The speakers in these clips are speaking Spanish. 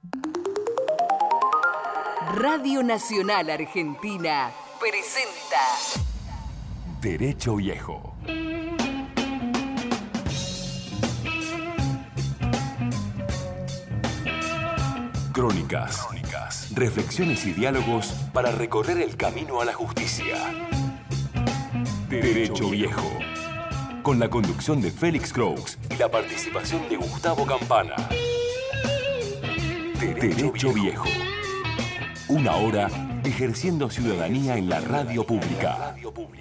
Radio Nacional Argentina presenta Derecho Viejo. Crónicas, reflexiones y diálogos para recorrer el camino a la justicia. Derecho Viejo. Con la conducción de Félix Croix y la participación de Gustavo Campana. Derecho Viejo. Una hora ejerciendo ciudadanía en la radio pública.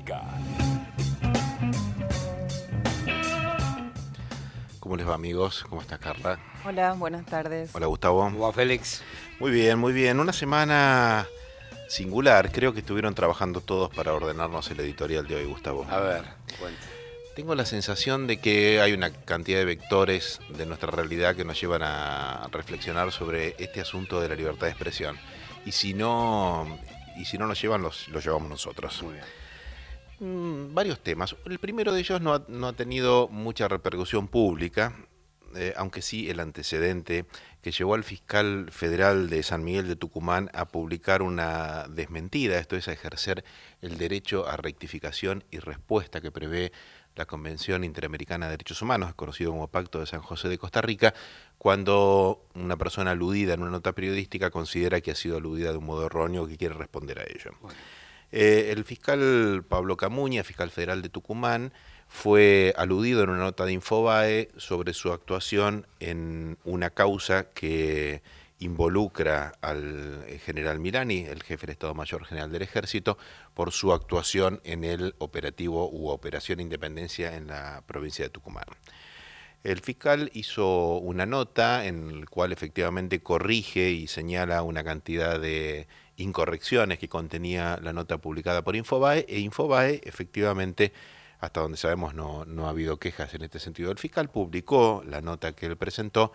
¿Cómo les va, amigos? ¿Cómo está Carla? Hola, buenas tardes. Hola, Gustavo. ¿Cómo va, Félix? Muy bien, muy bien. Una semana singular. Creo que estuvieron trabajando todos para ordenarnos el editorial de hoy, Gustavo. A ver, cuenta. Tengo la sensación de que hay una cantidad de vectores de nuestra realidad que nos llevan a reflexionar sobre este asunto de la libertad de expresión. Y si no nos llevan, los llevamos nosotros. Muy bien. Varios temas. El primero de ellos no ha tenido mucha repercusión pública, aunque sí el antecedente que llevó al fiscal federal de San Miguel de Tucumán a publicar una desmentida, esto es, a ejercer el derecho a rectificación y respuesta que prevé la Convención Interamericana de Derechos Humanos, conocido como Pacto de San José de Costa Rica, cuando una persona aludida en una nota periodística considera que ha sido aludida de un modo erróneo o que quiere responder a ello. Bueno. El fiscal Pablo Camuña, fiscal federal de Tucumán, fue aludido en una nota de Infobae sobre su actuación en una causa que involucra al general Milani, el jefe del Estado Mayor General del Ejército, por su actuación en el operativo u Operación Independencia en la provincia de Tucumán. El fiscal hizo una nota en la cual efectivamente corrige y señala una cantidad de incorrecciones que contenía la nota publicada por Infobae, e Infobae efectivamente, hasta donde sabemos no ha habido quejas en este sentido. El fiscal publicó la nota que él presentó,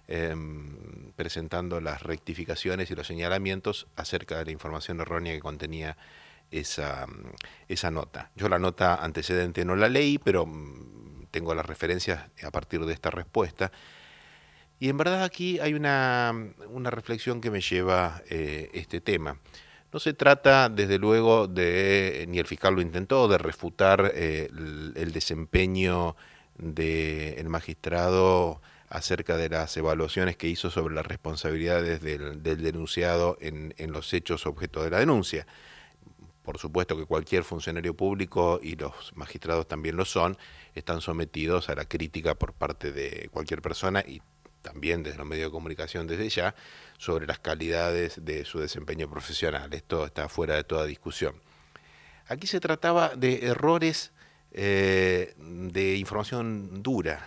presentando las rectificaciones y los señalamientos acerca de la información errónea que contenía esa nota. Yo la nota antecedente no la leí, pero tengo las referencias a partir de esta respuesta. Y en verdad aquí hay una reflexión que me lleva este tema. No se trata, desde luego, ni el fiscal lo intentó, de refutar el desempeño del magistrado acerca de las evaluaciones que hizo sobre las responsabilidades del denunciado en los hechos objeto de la denuncia. Por supuesto que cualquier funcionario público, y los magistrados también lo son, están sometidos a la crítica por parte de cualquier persona y también desde los medios de comunicación desde ya, sobre las calidades de su desempeño profesional. Esto está fuera de toda discusión. Aquí se trataba de errores de información dura,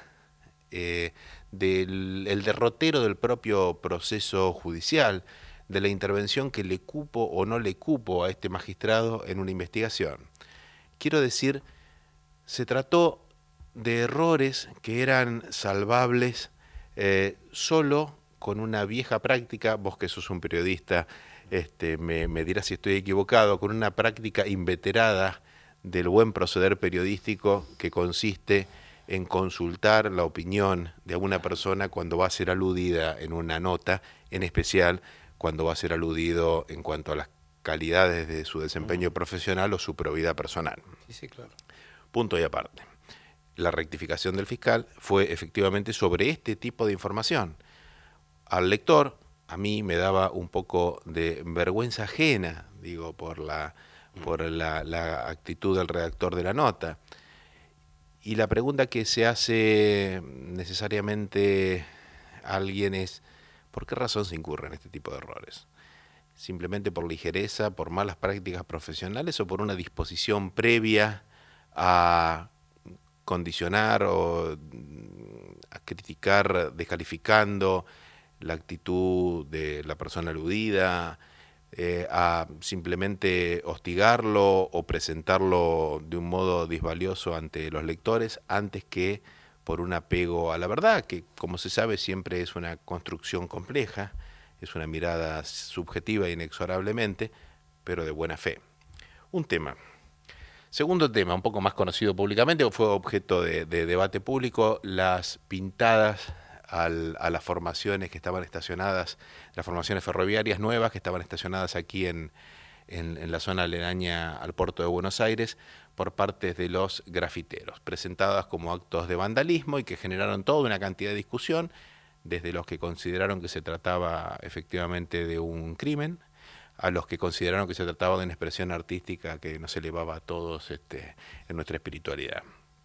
del derrotero del propio proceso judicial, de la intervención que le cupo o no le cupo a este magistrado en una investigación. Quiero decir, se trató de errores que eran salvables solo con una vieja práctica. Vos que sos un periodista me dirás si estoy equivocado, con una práctica inveterada del buen proceder periodístico que consiste en consultar la opinión de alguna persona cuando va a ser aludida en una nota, en especial cuando va a ser aludido en cuanto a las calidades de su desempeño profesional o su probidad personal. Sí, claro. Punto y aparte. La rectificación del fiscal fue efectivamente sobre este tipo de información. Al lector, a mí me daba un poco de vergüenza ajena, digo, por la actitud del redactor de la nota. Y la pregunta que se hace necesariamente a alguien es, ¿por qué razón se incurre en este tipo de errores? ¿Simplemente por ligereza, por malas prácticas profesionales o por una disposición previa a condicionar o a criticar descalificando la actitud de la persona aludida, a simplemente hostigarlo o presentarlo de un modo disvalioso ante los lectores antes que por un apego a la verdad, que como se sabe siempre es una construcción compleja, es una mirada subjetiva inexorablemente, pero de buena fe? Un tema. Segundo tema, un poco más conocido públicamente, fue objeto de debate público, las pintadas a las formaciones que estaban estacionadas, las formaciones ferroviarias nuevas que estaban estacionadas aquí en la zona aledaña al puerto de Buenos Aires por parte de los grafiteros, presentadas como actos de vandalismo y que generaron toda una cantidad de discusión, desde los que consideraron que se trataba efectivamente de un crimen, a los que consideraron que se trataba de una expresión artística que nos elevaba a todos en nuestra espiritualidad.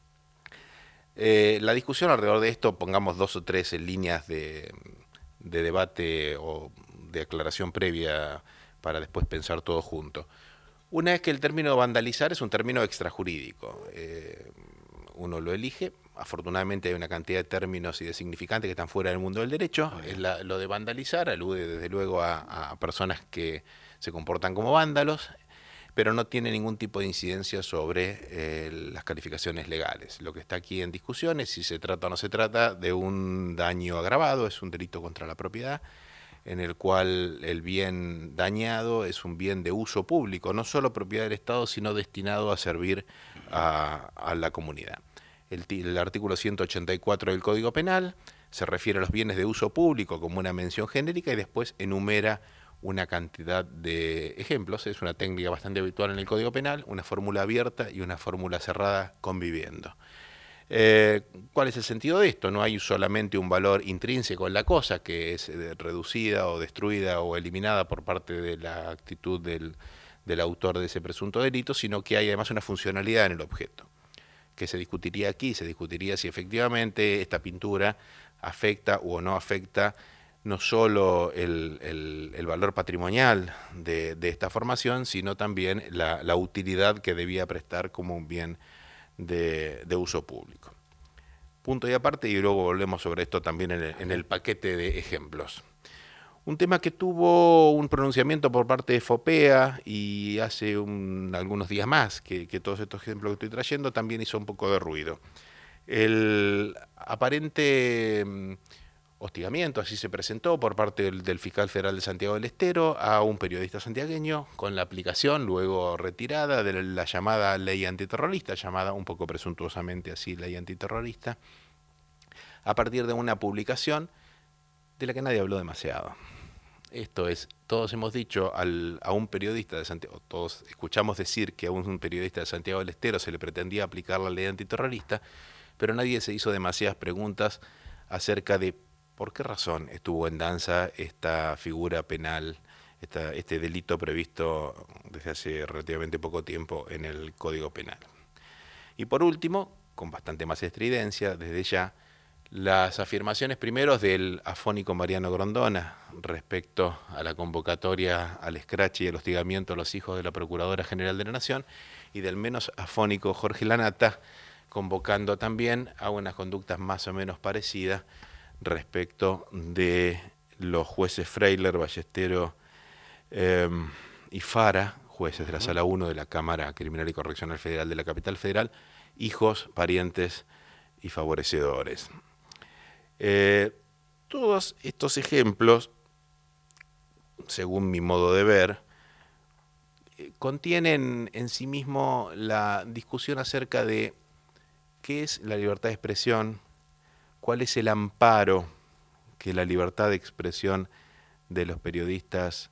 La discusión alrededor de esto, pongamos 2 o 3 líneas de debate o de aclaración previa para después pensar todo junto. Una es que el término vandalizar es un término extrajurídico. Uno lo elige. Afortunadamente hay una cantidad de términos y de significantes que están fuera del mundo del derecho. Lo de vandalizar alude desde luego a personas que se comportan como vándalos, pero no tiene ningún tipo de incidencia sobre las calificaciones legales. Lo que está aquí en discusión es si se trata o no se trata de un daño agravado, es un delito contra la propiedad, en el cual el bien dañado es un bien de uso público, no solo propiedad del Estado, sino destinado a servir a la comunidad. El artículo 184 del Código Penal se refiere a los bienes de uso público como una mención genérica y después enumera una cantidad de ejemplos. Es una técnica bastante habitual en el Código Penal, una fórmula abierta y una fórmula cerrada conviviendo. ¿Cuál es el sentido de esto? No hay solamente un valor intrínseco en la cosa que es reducida o destruida o eliminada por parte de la actitud del autor de ese presunto delito, sino que hay además una funcionalidad en el objeto, que se discutiría aquí, se discutiría si efectivamente esta pintura afecta o no afecta no solo el valor patrimonial de esta formación, sino también la utilidad que debía prestar como un bien de uso público. Punto y aparte, y luego volvemos sobre esto también en el paquete de ejemplos. Un tema que tuvo un pronunciamiento por parte de FOPEA y hace algunos días más que todos estos ejemplos que estoy trayendo también hizo un poco de ruido. El aparente hostigamiento, así se presentó por parte del fiscal federal de Santiago del Estero a un periodista santiagueño con la aplicación luego retirada de la llamada ley antiterrorista, llamada un poco presuntuosamente así ley antiterrorista, a partir de una publicación de la que nadie habló demasiado. Esto es, todos hemos dicho a un periodista de Santiago, todos escuchamos decir que a un periodista de Santiago del Estero se le pretendía aplicar la ley antiterrorista, pero nadie se hizo demasiadas preguntas acerca de por qué razón estuvo en danza esta figura penal, este delito previsto desde hace relativamente poco tiempo en el Código Penal. Y por último, con bastante más estridencia, desde ya, las afirmaciones primero del afónico Mariano Grondona respecto a la convocatoria al escrache y el hostigamiento a los hijos de la Procuradora General de la Nación, y del menos afónico Jorge Lanata, convocando también a unas conductas más o menos parecidas respecto de los jueces Freiler, Ballestero y Fara, jueces de la Sala 1 de la Cámara Criminal y Correccional Federal de la Capital Federal, hijos, parientes y favorecedores. Todos estos ejemplos, según mi modo de ver, contienen en sí mismo la discusión acerca de qué es la libertad de expresión, cuál es el amparo que la libertad de expresión de los periodistas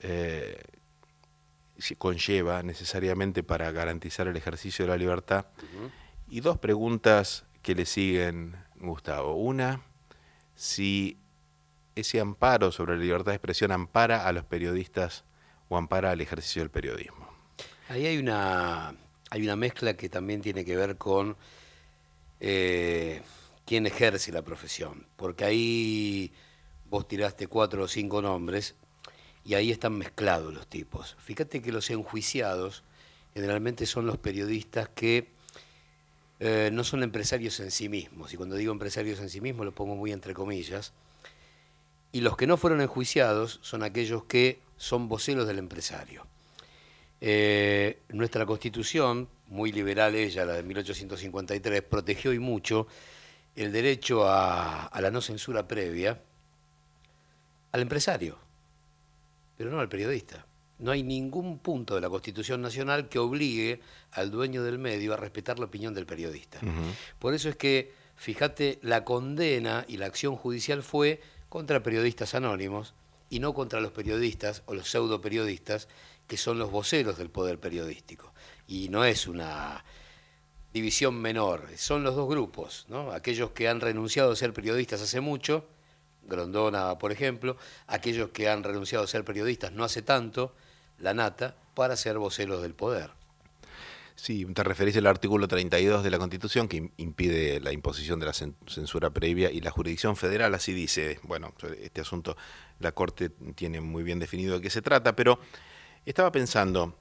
conlleva necesariamente para garantizar el ejercicio de la libertad. Y dos preguntas que le siguen, Gustavo. Una, si ese amparo sobre la libertad de expresión ampara a los periodistas o ampara al ejercicio del periodismo. Ahí hay una mezcla que también tiene que ver con quién ejerce la profesión, porque ahí vos tiraste 4 o 5 nombres y ahí están mezclados los tipos. Fíjate que los enjuiciados generalmente son los periodistas que no son empresarios en sí mismos, y cuando digo empresarios en sí mismos lo pongo muy entre comillas, y los que no fueron enjuiciados son aquellos que son voceros del empresario. Nuestra Constitución, muy liberal ella, la de 1853, protegió y mucho el derecho a la no censura previa al empresario, pero no al periodista. No hay ningún punto de la Constitución Nacional que obligue al dueño del medio a respetar la opinión del periodista. Por eso es que Fíjate, la condena y la acción judicial fue contra periodistas anónimos y no contra los periodistas o los pseudo periodistas que son los voceros del poder periodístico. Y no es una división menor, son los dos grupos, ¿no? Aquellos que han renunciado a ser periodistas hace mucho, Grondona, por ejemplo, aquellos que han renunciado a ser periodistas no hace tanto, la Nata, para ser voceros del poder. Sí, te referís al artículo 32 de la Constitución que impide la imposición de la censura previa y la jurisdicción federal así dice. Bueno, este asunto la Corte tiene muy bien definido de qué se trata, pero estaba pensando,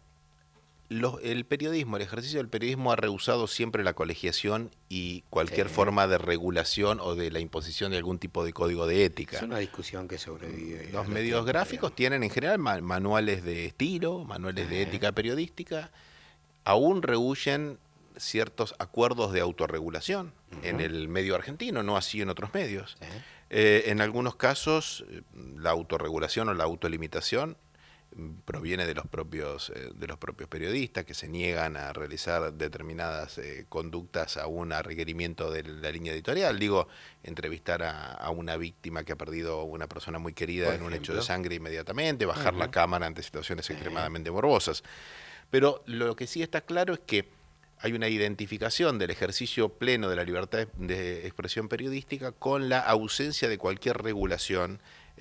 el periodismo, el ejercicio del periodismo ha rehusado siempre la colegiación y cualquier forma de regulación o de la imposición de algún tipo de código de ética. Es una discusión que sobrevive. Los medios gráficos tienen en general manuales de estilo, manuales de ética periodística, aún rehuyen ciertos acuerdos de autorregulación en el medio argentino, no así en otros medios. En algunos casos, la autorregulación o la autolimitación proviene de los propios periodistas que se niegan a realizar determinadas conductas aún a requerimiento de la línea editorial. Digo, entrevistar a una víctima que ha perdido a una persona muy querida en un hecho de sangre inmediatamente, bajar la cámara ante situaciones extremadamente morbosas. Pero lo que sí está claro es que hay una identificación del ejercicio pleno de la libertad de expresión periodística con la ausencia de cualquier regulación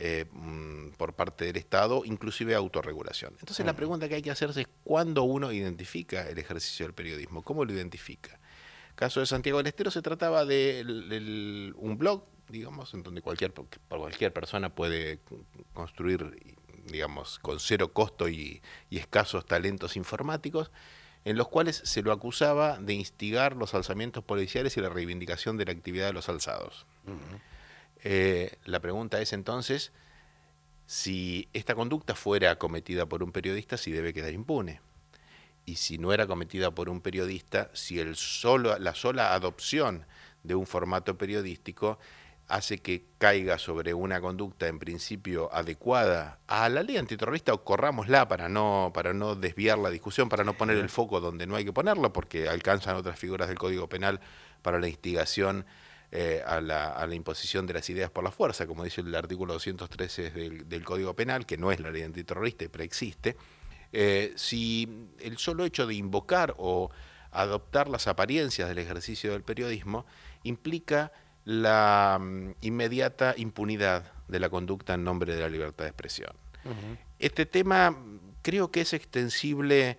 por parte del Estado, inclusive autorregulación. Entonces la pregunta que hay que hacerse es ¿cuándo uno identifica el ejercicio del periodismo? ¿Cómo lo identifica? Caso de Santiago del Estero se trataba de un blog, digamos, en donde cualquier persona puede construir, digamos, con cero costo y escasos talentos informáticos, en los cuales se lo acusaba de instigar los alzamientos policiales y la reivindicación de la actividad de los alzados. La pregunta es entonces, si esta conducta fuera cometida por un periodista, si debe quedar impune. Y si no era cometida por un periodista, si la sola adopción de un formato periodístico hace que caiga sobre una conducta en principio adecuada a la ley antiterrorista, o corrámosla para no desviar la discusión, para no poner el foco donde no hay que ponerlo, porque alcanzan otras figuras del Código Penal para la instigación a la imposición de las ideas por la fuerza, como dice el artículo 213 del Código Penal, que no es la ley antiterrorista y preexiste. Si el solo hecho de invocar o adoptar las apariencias del ejercicio del periodismo implica la inmediata impunidad de la conducta en nombre de la libertad de expresión. Este tema creo que es extensible,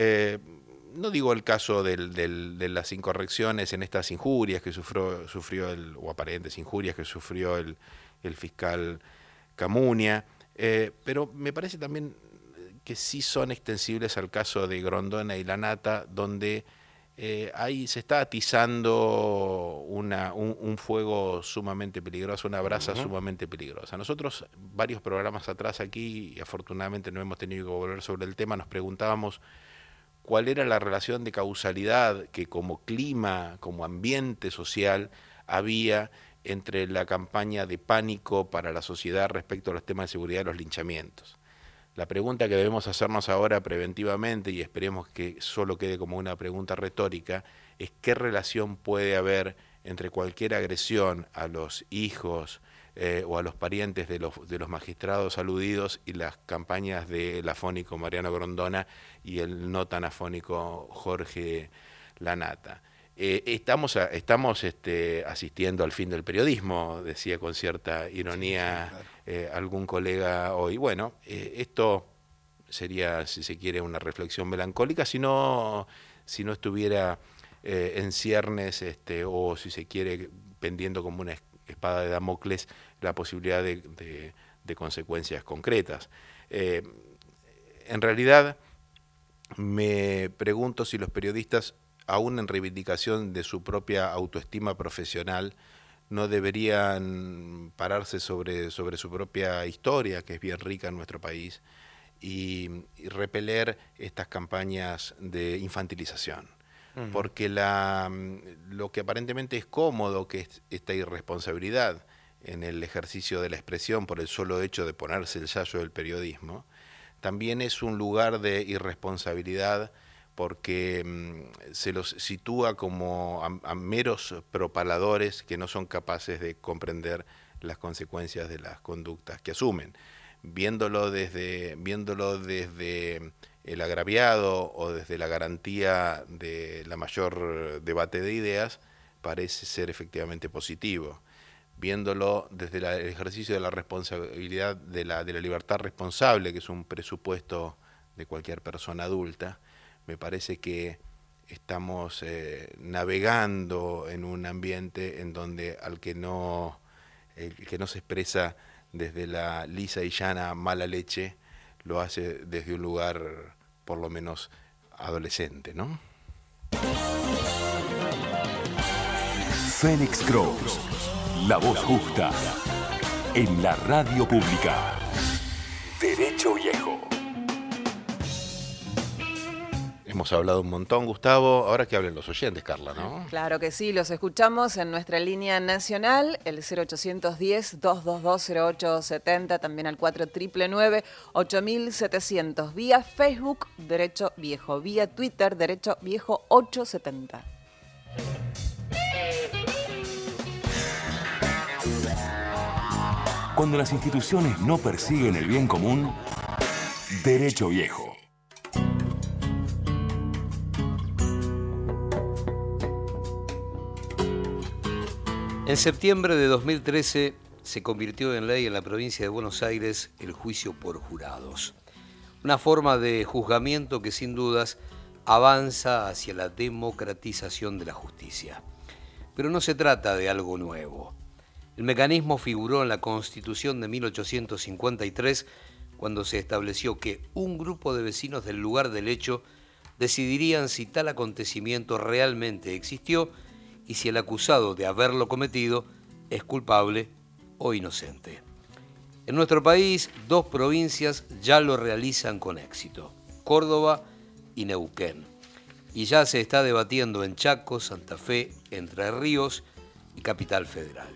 no digo el caso de las incorrecciones en estas injurias que sufrió o aparentes injurias que sufrió el fiscal Camunia, pero me parece también que sí son extensibles al caso de Grondona y la Nata, donde ahí se está atizando un fuego sumamente peligroso, una brasa sumamente peligrosa. Nosotros, varios programas atrás aquí, y afortunadamente no hemos tenido que volver sobre el tema, nos preguntábamos cuál era la relación de causalidad que como clima, como ambiente social, había entre la campaña de pánico para la sociedad respecto a los temas de seguridad de los linchamientos. La pregunta que debemos hacernos ahora preventivamente, y esperemos que solo quede como una pregunta retórica, es qué relación puede haber entre cualquier agresión a los hijos o a los parientes de los magistrados aludidos y las campañas del afónico Mariano Grondona y el no tan afónico Jorge Lanata. Estamos asistiendo al fin del periodismo, decía con cierta ironía algún colega hoy. Bueno, esto sería, si se quiere, una reflexión melancólica, si no estuviera en ciernes o, si se quiere, pendiendo como una espada de Damocles la posibilidad de consecuencias concretas. En realidad, me pregunto si los periodistas, aún en reivindicación de su propia autoestima profesional, no deberían pararse sobre su propia historia, que es bien rica en nuestro país, y repeler estas campañas de infantilización. Porque lo que aparentemente es cómodo, que es esta irresponsabilidad en el ejercicio de la expresión por el solo hecho de ponerse el sayo del periodismo, también es un lugar de irresponsabilidad porque se los sitúa como a meros propaladores que no son capaces de comprender las consecuencias de las conductas que asumen. Viéndolo desde el agraviado o desde la garantía de la mayor debate de ideas, parece ser efectivamente positivo. Viéndolo desde el ejercicio de la responsabilidad, de la libertad responsable, que es un presupuesto de cualquier persona adulta, me parece que estamos navegando en un ambiente en donde el que no se expresa desde la lisa y llana mala leche, lo hace desde un lugar por lo menos adolescente, ¿no? Fénix Cross, la voz justa, en la radio pública. Derecho Viejo. Hemos hablado un montón, Gustavo. Ahora que hablen los oyentes, Carla, ¿no? Claro que sí, los escuchamos en nuestra línea nacional, el 0810-222-0870, también al 4999-8700, vía Facebook Derecho Viejo, vía Twitter Derecho Viejo 870. Cuando las instituciones no persiguen el bien común, Derecho Viejo. En septiembre de 2013 se convirtió en ley en la provincia de Buenos Aires el juicio por jurados. Una forma de juzgamiento que sin dudas avanza hacia la democratización de la justicia. Pero no se trata de algo nuevo. El mecanismo figuró en la Constitución de 1853 cuando se estableció que un grupo de vecinos del lugar del hecho decidirían si tal acontecimiento realmente existió y si el acusado de haberlo cometido es culpable o inocente. En nuestro país, 2 provincias ya lo realizan con éxito, Córdoba y Neuquén. Y ya se está debatiendo en Chaco, Santa Fe, Entre Ríos y Capital Federal.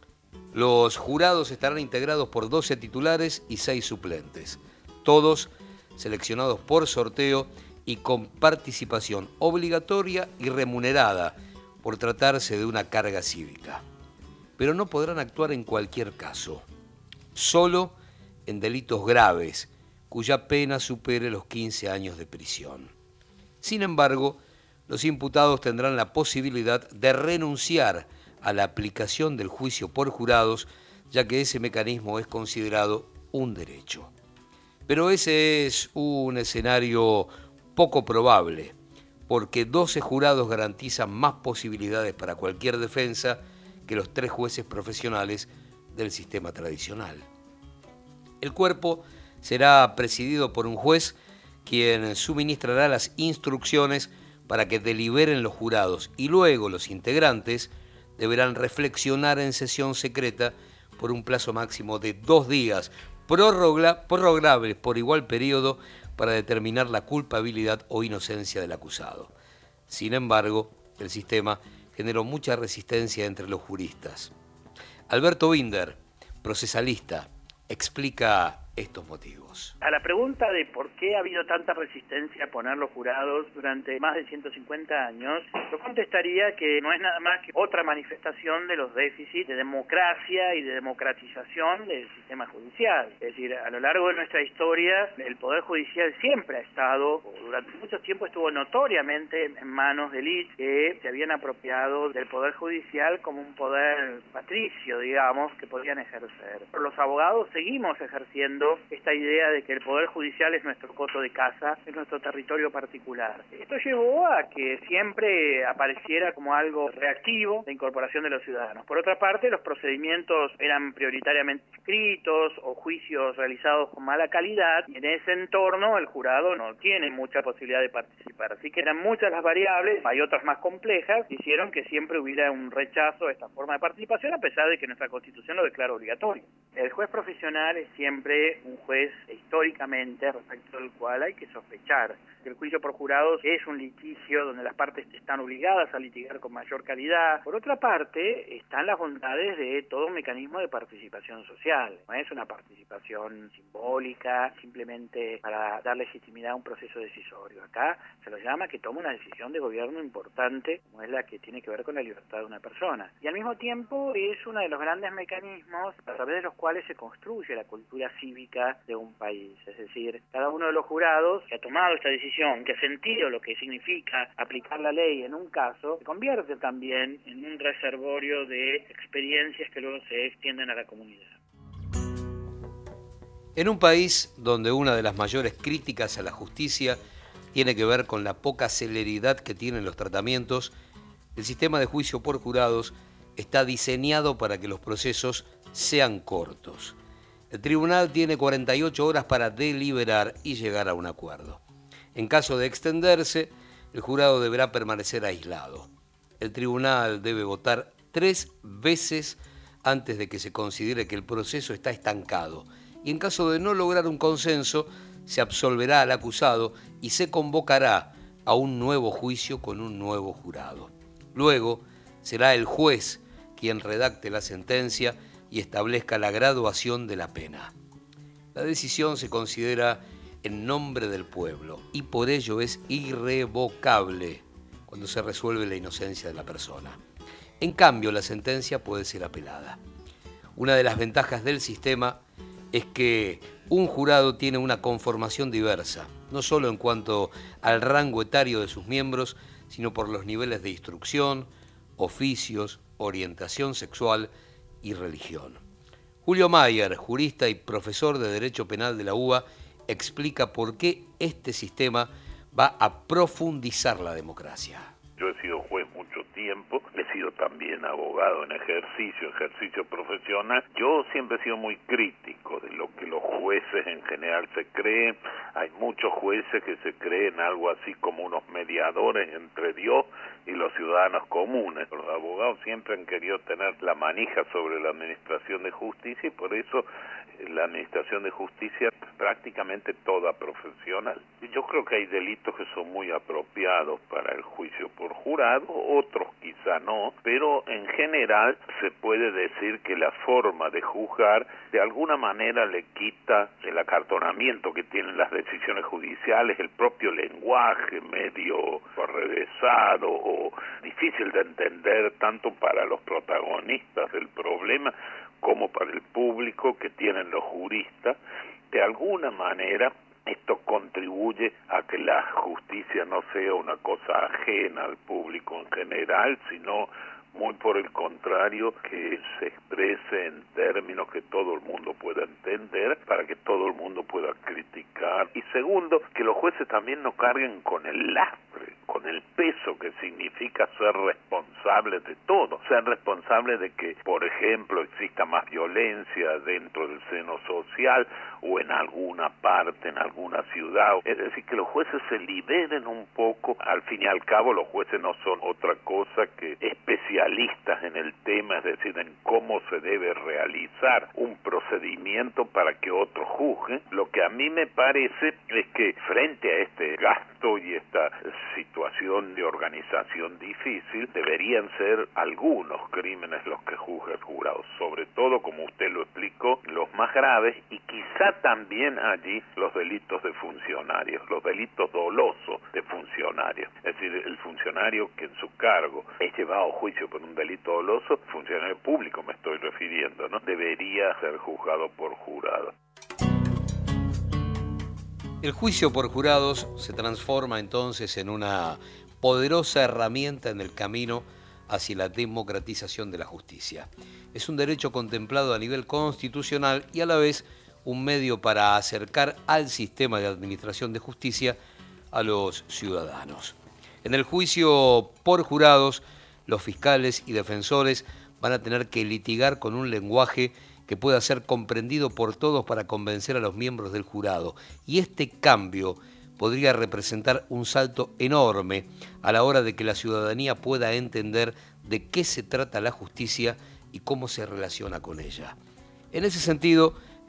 Los jurados estarán integrados por 12 titulares y 6 suplentes, todos seleccionados por sorteo y con participación obligatoria y remunerada, por tratarse de una carga cívica. Pero no podrán actuar en cualquier caso, solo en delitos graves, cuya pena supere los 15 años de prisión. Sin embargo, los imputados tendrán la posibilidad de renunciar a la aplicación del juicio por jurados, ya que ese mecanismo es considerado un derecho. Pero ese es un escenario poco probable, porque 12 jurados garantizan más posibilidades para cualquier defensa que los 3 jueces profesionales del sistema tradicional. El cuerpo será presidido por un juez quien suministrará las instrucciones para que deliberen los jurados y luego los integrantes deberán reflexionar en sesión secreta por un plazo máximo de 2 días, prorrogables por igual periodo, para determinar la culpabilidad o inocencia del acusado. Sin embargo, el sistema generó mucha resistencia entre los juristas. Alberto Binder, procesalista, explica estos motivos. A la pregunta de por qué ha habido tanta resistencia a poner los jurados durante más de 150 años, yo contestaría que no es nada más que otra manifestación de los déficits de democracia y de democratización del sistema judicial. Es decir, a lo largo de nuestra historia, el Poder Judicial siempre ha estado, o durante mucho tiempo estuvo notoriamente en manos de élites que se habían apropiado del Poder Judicial como un poder patricio, digamos, que podían ejercer. Pero los abogados seguimos ejerciendo esta idea de que el Poder Judicial es nuestro coto de casa, es nuestro territorio particular. Esto llevó a que siempre apareciera como algo reactivo la incorporación de los ciudadanos. Por otra parte, los procedimientos eran prioritariamente escritos o juicios realizados con mala calidad, y en ese entorno el jurado no tiene mucha posibilidad de participar. Así que eran muchas las variables, hay otras más complejas, que hicieron que siempre hubiera un rechazo a esta forma de participación, a pesar de que nuestra Constitución lo declara obligatorio. El juez profesional es siempre fue un juez históricamente respecto del cual hay que sospechar. El juicio por jurados es un litigio donde las partes están obligadas a litigar con mayor calidad. Por otra parte, están las bondades de todo un mecanismo de participación social. No es una participación simbólica, simplemente para dar legitimidad a un proceso decisorio. Acá se lo llama que toma una decisión de gobierno importante, como es la que tiene que ver con la libertad de una persona. Y al mismo tiempo es uno de los grandes mecanismos a través de los cuales se construye la cultura cívica de un país. Es decir, cada uno de los jurados que ha tomado esta decisión, que ha sentido lo que significa aplicar la ley en un caso, se convierte también en un reservorio de experiencias que luego se extienden a la comunidad. En un país donde una de las mayores críticas a la justicia tiene que ver con la poca celeridad que tienen los tratamientos, el sistema de juicio por jurados está diseñado para que los procesos sean cortos. El tribunal tiene 48 horas para deliberar y llegar a un acuerdo. En caso de extenderse, el jurado deberá permanecer aislado. El tribunal debe votar 3 veces antes de que se considere que el proceso está estancado. Y en caso de no lograr un consenso, se absolverá al acusado y se convocará a un nuevo juicio con un nuevo jurado. Luego, será el juez quien redacte la sentencia y establezca la graduación de la pena. La decisión se considera en nombre del pueblo y por ello es irrevocable cuando se resuelve la inocencia de la persona. En cambio, la sentencia puede ser apelada. Una de las ventajas del sistema es que un jurado tiene una conformación diversa, no solo en cuanto al rango etario de sus miembros, sino por los niveles de instrucción, oficios, orientación sexual y religión. Julio Mayer, jurista y profesor de Derecho Penal de la UBA, explica por qué este sistema va a profundizar la democracia. Yo he sido juez mucho tiempo, he sido también abogado en ejercicio profesional. Yo siempre he sido muy crítico de lo que los jueces en general se creen. Hay muchos jueces que se creen algo así como unos mediadores entre Dios y los ciudadanos comunes. Los abogados siempre han querido tener la manija sobre la administración de justicia y por eso la administración de justicia es prácticamente toda profesional. Yo creo que hay delitos que son muy apropiados para el juicio por jurado, otros quizá no, pero en general se puede decir que la forma de juzgar de alguna manera le quita el acartonamiento que tienen las decisiones judiciales, el propio lenguaje medio arrevesado o difícil de entender tanto para los protagonistas del problema como para el público que tienen los juristas. De alguna manera esto contribuye a que la justicia no sea una cosa ajena al público en general, sino muy por el contrario, que se exprese en términos que todo el mundo pueda entender, para que todo el mundo pueda criticar. Y segundo, que los jueces también no carguen con el lastre, con el peso que significa ser responsables de todo, ser responsables de que, por ejemplo, exista más violencia dentro del seno social o en alguna parte, en alguna ciudad. Es decir, que los jueces se liberen un poco. Al fin y al cabo, los jueces no son otra cosa que especialistas en el tema, es decir, en cómo se debe realizar un procedimiento para que otro juzgue. Lo que a mí me parece es que frente a este gasto y esta situación de organización difícil, deberían ser algunos crímenes los que juzgue el jurado, sobre todo, como usted lo explicó, los más graves, y quizá también allí los delitos de funcionarios, los delitos dolosos de funcionarios, es decir, el funcionario que en su cargo es llevado a juicio por un delito doloso, funcionario público me estoy refiriendo, ¿no? Debería ser juzgado por jurado. El juicio por jurados se transforma entonces en una poderosa herramienta en el camino hacia la democratización de la justicia. Es un derecho contemplado a nivel constitucional y a la vez un medio para acercar al sistema de administración de justicia a los ciudadanos. En el juicio por jurados, los fiscales y defensores van a tener que litigar con un lenguaje que pueda ser comprendido por todos para convencer a los miembros del jurado. Y este cambio podría representar un salto enorme a la hora de que la ciudadanía pueda entender de qué se trata la justicia y cómo se relaciona con ella. En ese sentido,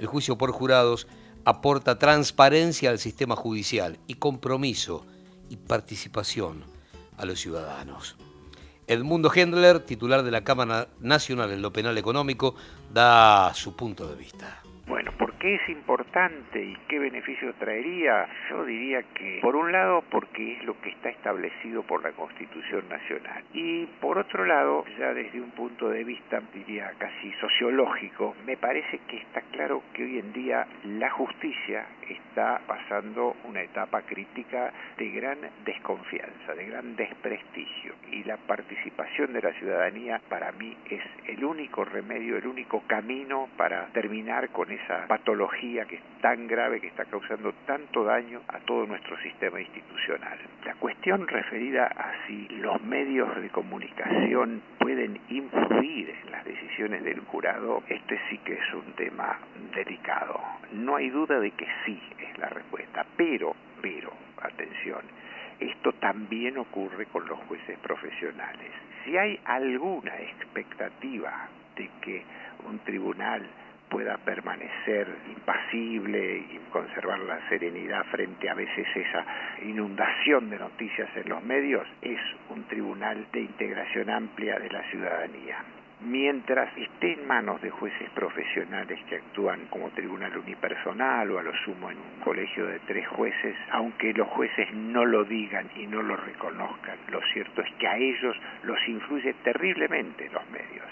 El juicio por jurados aporta transparencia al sistema judicial y compromiso y participación a los ciudadanos. Edmundo Hendler, titular de la Cámara Nacional en lo Penal Económico, da su punto de vista. Bueno, ¿por qué es importante y qué beneficio traería? Yo diría que, por un lado, porque es lo que está establecido por la Constitución Nacional. Y por otro lado, ya desde un punto de vista, diría casi sociológico, me parece que está claro que hoy en día la justicia está pasando una etapa crítica de gran desconfianza, de gran desprestigio. Y la participación de la ciudadanía, para mí, es el único remedio, el único camino para terminar con esa patología que es tan grave, que está causando tanto daño a todo nuestro sistema institucional. La cuestión referida a si los medios de comunicación pueden influir en las decisiones del jurado, este sí que es un tema delicado. No hay duda de que sí es la respuesta, pero, atención, esto también ocurre con los jueces profesionales. Si hay alguna expectativa de que un tribunal pueda permanecer impasible y conservar la serenidad frente a veces esa inundación de noticias en los medios, es un tribunal de integración amplia de la ciudadanía. Mientras esté en manos de jueces profesionales que actúan como tribunal unipersonal o a lo sumo en un colegio de 3 jueces, aunque los jueces no lo digan y no lo reconozcan, lo cierto es que a ellos los influye terriblemente los medios.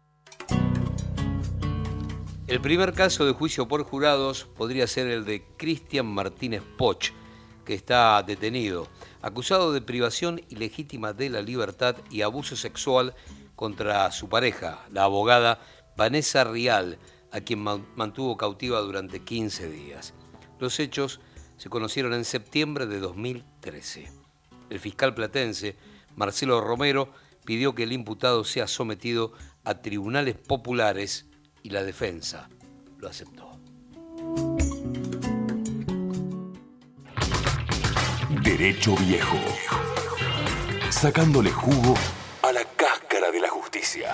El primer caso de juicio por jurados podría ser el de Cristian Martínez Poch, que está detenido, acusado de privación ilegítima de la libertad y abuso sexual contra su pareja, la abogada Vanessa Rial, a quien mantuvo cautiva durante 15 días. Los hechos se conocieron en septiembre de 2013. El fiscal platense, Marcelo Romero, pidió que el imputado sea sometido a tribunales populares y la defensa lo aceptó. Derecho Viejo. Sacándole jugo a la cáscara de la justicia.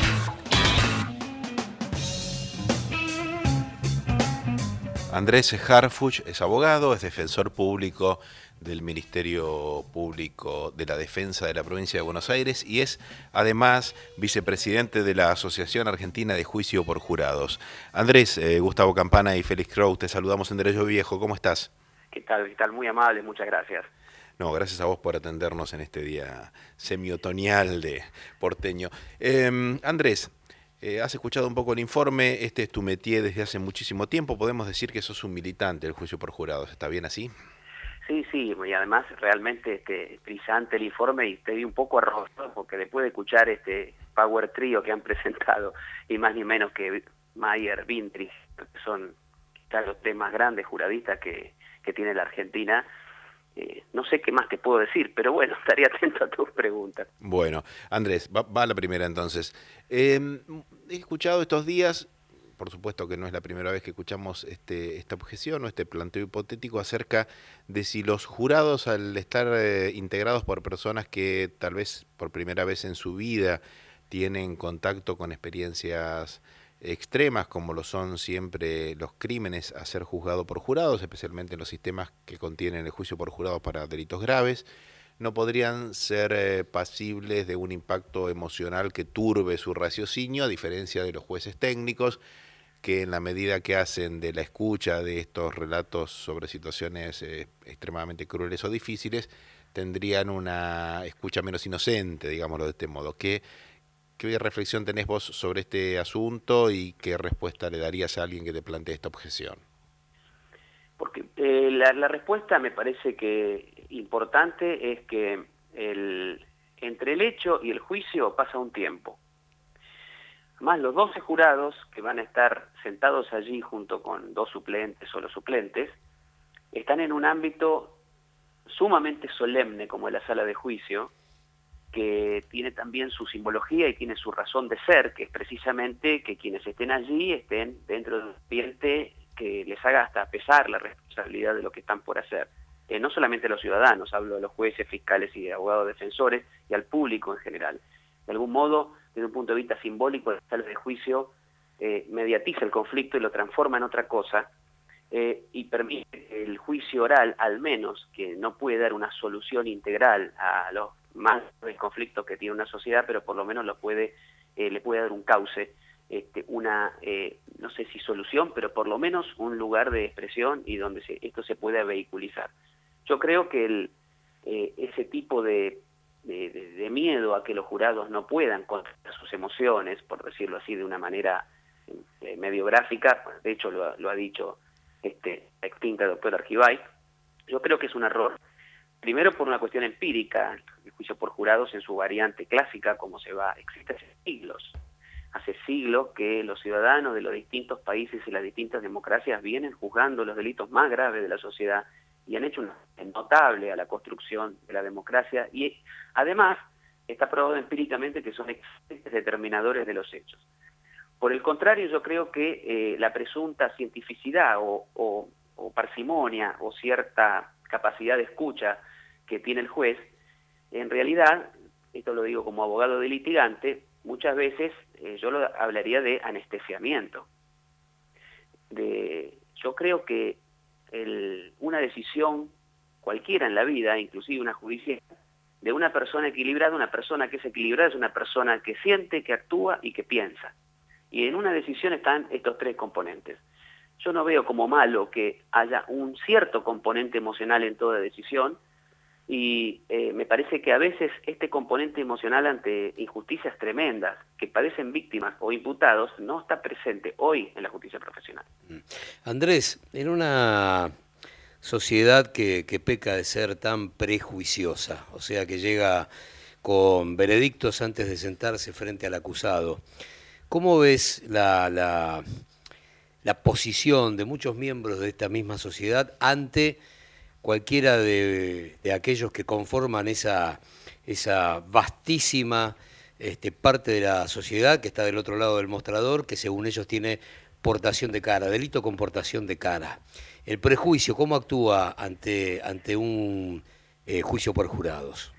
Andrés Harfuch es abogado, es defensor público del Ministerio Público de la Defensa de la Provincia de Buenos Aires y es además vicepresidente de la Asociación Argentina de Juicio por Jurados. Andrés, Gustavo Campana y Félix Crow, te saludamos en Derecho Viejo, ¿cómo estás? ¿Qué tal? Muy amable, muchas gracias. No, gracias a vos por atendernos en este día semiotoñal de porteño. Andrés, has escuchado un poco el informe, este es tu métier desde hace muchísimo tiempo, podemos decir que sos un militante del juicio por jurados, ¿está bien así? Sí, y además realmente brillante el informe y te di un poco arrojado porque después de escuchar este Power Trio que han presentado y más ni menos que Mayer, Vintrich, que son quizás los tres más grandes juradistas que tiene la Argentina, no sé qué más te puedo decir, pero bueno, estaré atento a tus preguntas. Bueno, Andrés, va la primera entonces. He escuchado estos días, por supuesto que no es la primera vez que escuchamos esta objeción o este planteo hipotético acerca de si los jurados, al estar integrados por personas que tal vez por primera vez en su vida tienen contacto con experiencias extremas, como lo son siempre los crímenes a ser juzgado por jurados, especialmente en los sistemas que contienen el juicio por jurados para delitos graves, no podrían ser pasibles de un impacto emocional que turbe su raciocinio, a diferencia de los jueces técnicos, que en la medida que hacen de la escucha de estos relatos sobre situaciones extremadamente crueles o difíciles, tendrían una escucha menos inocente, digámoslo de este modo. ¿Qué reflexión tenés vos sobre este asunto y qué respuesta le darías a alguien que te plantee esta objeción? Porque la respuesta me parece que importante es que entre el hecho y el juicio pasa un tiempo. Además, los 12 jurados que van a estar sentados allí junto con 2 suplentes o los suplentes, están en un ámbito sumamente solemne como es la sala de juicio, que tiene también su simbología y tiene su razón de ser, que es precisamente que quienes estén allí estén dentro de un ambiente que les haga hasta pesar la responsabilidad de lo que están por hacer. No solamente a los ciudadanos, hablo de los jueces, fiscales y abogados defensores y al público en general. De algún modo, desde un punto de vista simbólico, la sala de juicio mediatiza el conflicto y lo transforma en otra cosa, y permite que el juicio oral, al menos, que no puede dar una solución integral a los más del conflicto que tiene una sociedad, pero por lo menos le puede dar un cauce, no sé si solución, pero por lo menos un lugar de expresión y donde esto se pueda vehiculizar. Yo creo que ese tipo de miedo a que los jurados no puedan controlar sus emociones, por decirlo así de una manera medio gráfica, de hecho lo ha dicho la extinta doctora Argibay, yo creo que es un error. Primero por una cuestión empírica, el juicio por jurados en su variante clásica, existe hace siglos que los ciudadanos de los distintos países y las distintas democracias vienen juzgando los delitos más graves de la sociedad y han hecho un notable a la construcción de la democracia, y además está probado empíricamente que son excelentes determinadores de los hechos. Por el contrario, yo creo que la presunta cientificidad o parsimonia o cierta capacidad de escucha que tiene el juez, en realidad, esto lo digo como abogado de litigante, muchas veces yo hablaría de anestesiamiento. Yo creo que una decisión cualquiera en la vida, inclusive una judicial, de una persona equilibrada, una persona que es equilibrada es una persona que siente, que actúa y que piensa. Y en una decisión están estos tres componentes. Yo no veo como malo que haya un cierto componente emocional en toda decisión, y me parece que a veces este componente emocional ante injusticias tremendas que padecen víctimas o imputados no está presente hoy en la justicia profesional. Andrés, en una sociedad que peca de ser tan prejuiciosa, o sea que llega con veredictos antes de sentarse frente al acusado, ¿cómo ves la posición de muchos miembros de esta misma sociedad ante cualquiera de aquellos que conforman esa vastísima parte de la sociedad que está del otro lado del mostrador, que según ellos tiene portación de cara, delito con portación de cara? El prejuicio, ¿cómo actúa ante un juicio por jurados?